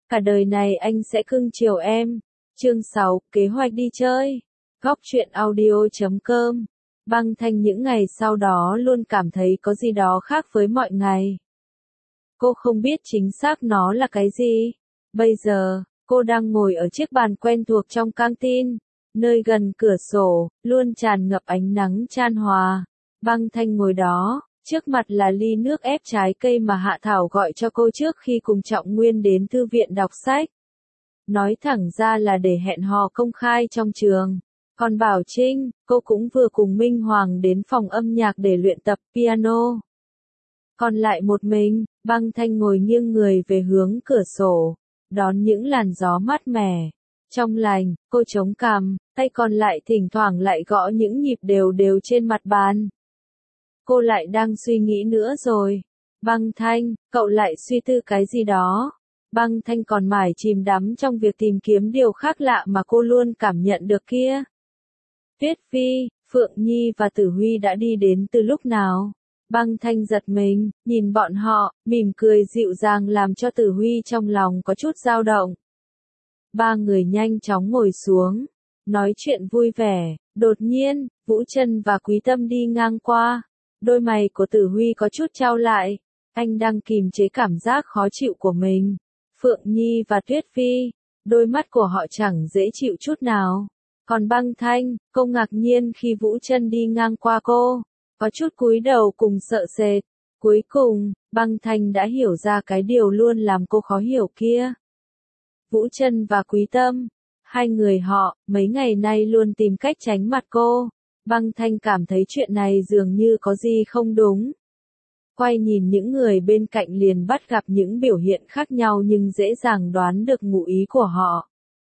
Cả đời này anh sẽ cưng chiều em. Chương 6, kế hoạch đi chơi. Góc truyện audio.com. Băng Thanh những ngày sau đó luôn cảm thấy có gì đó khác với mọi ngày. Cô không biết chính xác nó là cái gì. Bây giờ, cô đang ngồi ở chiếc bàn quen thuộc trong căng tin, nơi gần cửa sổ, luôn tràn ngập ánh nắng chan hòa. Băng Thanh ngồi đó, trước mặt là ly nước ép trái cây mà Hạ Thảo gọi cho cô trước khi cùng Trọng Nguyên đến thư viện đọc sách. Nói thẳng ra là để hẹn hò công khai trong trường. Còn Bảo Trinh, cô cũng vừa cùng Minh Hoàng đến phòng âm nhạc để luyện tập piano. Còn lại một mình, Băng Thanh ngồi nghiêng người về hướng cửa sổ, đón những làn gió mát mẻ. Trong lành, cô chống cằm, tay còn lại thỉnh thoảng lại gõ những nhịp đều đều trên mặt bàn. Cô lại đang suy nghĩ nữa rồi. Băng Thanh, cậu lại suy tư cái gì đó. Băng Thanh còn mải chìm đắm trong việc tìm kiếm điều khác lạ mà cô luôn cảm nhận được kia. Tuyết Phi, Phượng Nhi và Tử Huy đã đi đến từ lúc nào? Băng Thanh giật mình, nhìn bọn họ, mỉm cười dịu dàng làm cho Tử Huy trong lòng có chút dao động. Ba người nhanh chóng ngồi xuống, nói chuyện vui vẻ. Đột nhiên, Vũ Trân và Quý Tâm đi ngang qua. Đôi mày của Tử Huy có chút chau lại. Anh đang kìm chế cảm giác khó chịu của mình. Phượng Nhi và Tuyết Phi, đôi mắt của họ chẳng dễ chịu chút nào. Còn Băng Thanh, cô ngạc nhiên khi Vũ Trân đi ngang qua cô, có chút cúi đầu cùng sợ sệt. Cuối cùng, Băng Thanh đã hiểu ra cái điều luôn làm cô khó hiểu kia. Vũ Trân và Quý Tâm, hai người họ, mấy ngày nay luôn tìm cách tránh mặt cô. Băng Thanh cảm thấy chuyện này dường như có gì không đúng. Quay nhìn những người bên cạnh liền bắt gặp những biểu hiện khác nhau nhưng dễ dàng đoán được ngụ ý của họ.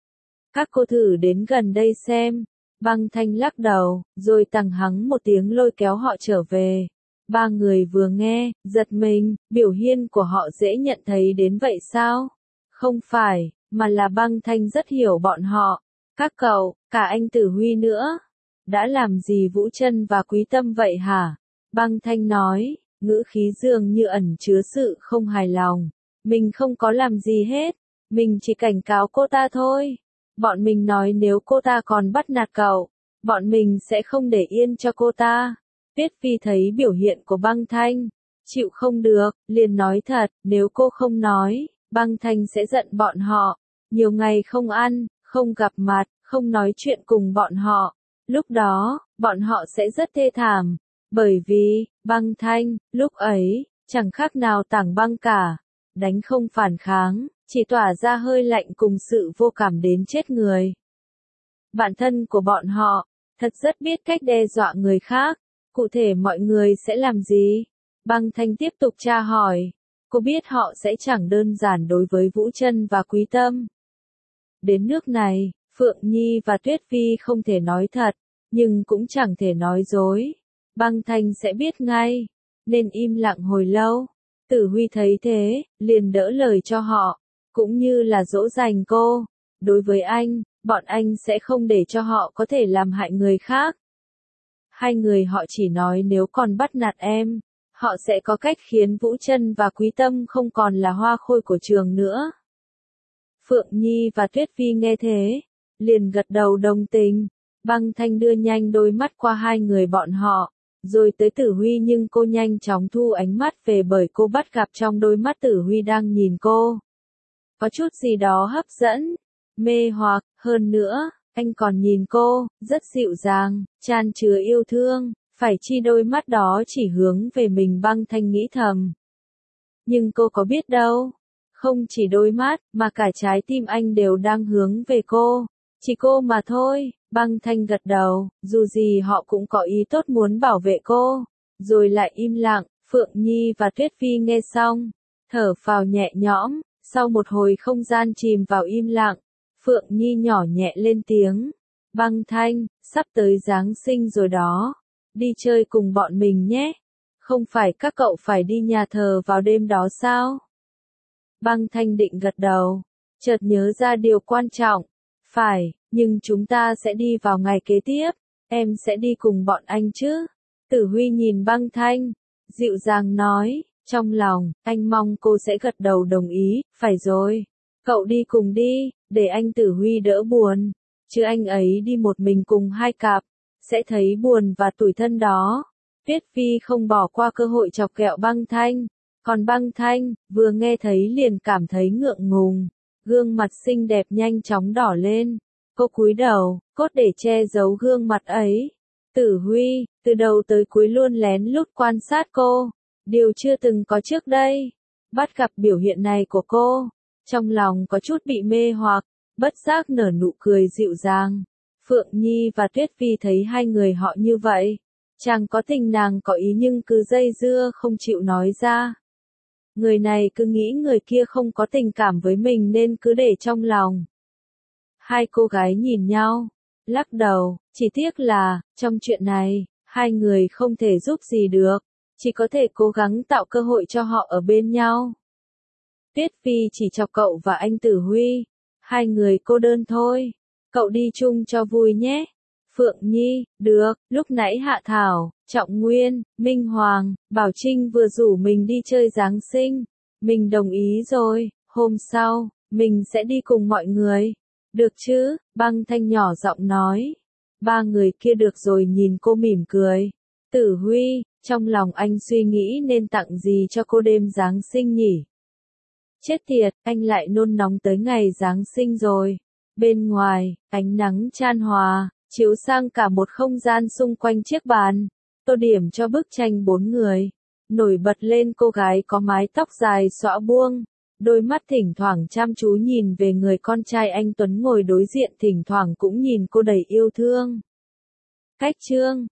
Các cô thử đến gần đây xem. Băng Thanh lắc đầu, rồi tằng hắng một tiếng lôi kéo họ trở về. Ba người vừa nghe, giật mình, biểu hiện của họ dễ nhận thấy đến vậy sao? Không phải, mà là Băng Thanh rất hiểu bọn họ. Các cậu, cả anh Tử Huy nữa. Đã làm gì Vũ Trân và Quý Tâm vậy hả? Băng Thanh nói, ngữ khí dường như ẩn chứa sự không hài lòng. Mình không có làm gì hết. Mình chỉ cảnh cáo cô ta thôi. Bọn mình nói nếu cô ta còn bắt nạt cậu, bọn mình sẽ không để yên cho cô ta. Tuyết Phi thấy biểu hiện của Băng Thanh, chịu không được, liền nói thật, nếu cô không nói, Băng Thanh sẽ giận bọn họ. Nhiều ngày không ăn, không gặp mặt, không nói chuyện cùng bọn họ. Lúc đó, bọn họ sẽ rất thê thảm. Bởi vì, Băng Thanh, lúc ấy, chẳng khác nào tảng băng cả. Đánh không phản kháng, chỉ tỏa ra hơi lạnh cùng sự vô cảm đến chết người. Bản thân của bọn họ, thật rất biết cách đe dọa người khác. Cụ thể mọi người sẽ làm gì? Băng Thanh tiếp tục tra hỏi. Cô biết họ sẽ chẳng đơn giản đối với Vũ Trân và Quý Tâm. Đến nước này, Phượng Nhi và Tuyết Phi không thể nói thật, nhưng cũng chẳng thể nói dối. Băng Thanh sẽ biết ngay, nên im lặng hồi lâu. Tử Huy thấy thế, liền đỡ lời cho họ, cũng như là dỗ dành cô. Đối với anh, bọn anh sẽ không để cho họ có thể làm hại người khác. Hai người họ chỉ nói nếu còn bắt nạt em, họ sẽ có cách khiến Vũ Trân và Quý Tâm không còn là hoa khôi của trường nữa. Phượng Nhi và Tuyết Phi nghe thế, liền gật đầu đồng tình. Băng Thanh đưa nhanh đôi mắt qua hai người bọn họ, rồi tới Tử Huy nhưng cô nhanh chóng thu ánh mắt về bởi cô bắt gặp trong đôi mắt Tử Huy đang nhìn cô. Có chút gì đó hấp dẫn, mê hoặc, hơn nữa, anh còn nhìn cô, rất dịu dàng, chan chứa yêu thương, phải chi đôi mắt đó chỉ hướng về mình. Băng Thanh nghĩ thầm. Nhưng cô có biết đâu, không chỉ đôi mắt, mà cả trái tim anh đều đang hướng về cô. Chỉ cô mà thôi. Băng Thanh gật đầu, dù gì họ cũng có ý tốt muốn bảo vệ cô. Rồi lại im lặng. Phượng Nhi và Tuyết Phi nghe xong, thở phào nhẹ nhõm. Sau một hồi không gian chìm vào im lặng, Phượng Nhi nhỏ nhẹ lên tiếng. Băng Thanh, sắp tới Giáng sinh rồi đó. Đi chơi cùng bọn mình nhé. Không phải các cậu phải đi nhà thờ vào đêm đó sao? Băng Thanh định gật đầu, chợt nhớ ra điều quan trọng. Phải, nhưng chúng ta sẽ đi vào ngày kế tiếp. Em sẽ đi cùng bọn anh chứ? Tử Huy nhìn Băng Thanh, dịu dàng nói. Trong lòng, anh mong cô sẽ gật đầu đồng ý. Phải rồi. Cậu đi cùng đi, để anh Tử Huy đỡ buồn. Chứ anh ấy đi một mình cùng hai cặp, sẽ thấy buồn và tủi thân đó. Tuyết Phi không bỏ qua cơ hội chọc ghẹo Băng Thanh. Còn Băng Thanh, vừa nghe thấy liền cảm thấy ngượng ngùng. Gương mặt xinh đẹp nhanh chóng đỏ lên. Cô cúi đầu, cốt để che giấu gương mặt ấy. Tử Huy, từ đầu tới cuối luôn lén lút quan sát cô. Điều chưa từng có trước đây. Bắt gặp biểu hiện này của cô, trong lòng có chút bị mê hoặc, bất giác nở nụ cười dịu dàng. Phượng Nhi và Tuyết Phi thấy hai người họ như vậy. Chàng có tình nàng có ý nhưng cứ dây dưa không chịu nói ra. Người này cứ nghĩ người kia không có tình cảm với mình nên cứ để trong lòng. Hai cô gái nhìn nhau, lắc đầu, chỉ tiếc là, trong chuyện này, hai người không thể giúp gì được, chỉ có thể cố gắng tạo cơ hội cho họ ở bên nhau. Tuyết Phi chỉ chọc cậu và anh Tử Huy, hai người cô đơn thôi, cậu đi chung cho vui nhé. Phượng Nhi, được, lúc nãy Hạ Thảo, Trọng Nguyên, Minh Hoàng, Bảo Trinh vừa rủ mình đi chơi Giáng sinh, mình đồng ý rồi, hôm sau, mình sẽ đi cùng mọi người. Được chứ, Băng Thanh nhỏ giọng nói. Ba người kia được rồi nhìn cô mỉm cười. Tử Huy, trong lòng anh suy nghĩ nên tặng gì cho cô đêm Giáng sinh nhỉ? Chết tiệt, anh lại nôn nóng tới ngày Giáng sinh rồi. Bên ngoài, ánh nắng chan hòa, chiếu sang cả một không gian xung quanh chiếc bàn. Tô điểm cho bức tranh bốn người. Nổi bật lên cô gái có mái tóc dài xõa buông. Đôi mắt thỉnh thoảng chăm chú nhìn về người con trai anh Tuấn ngồi đối diện, thỉnh thoảng cũng nhìn cô đầy yêu thương. Cách chương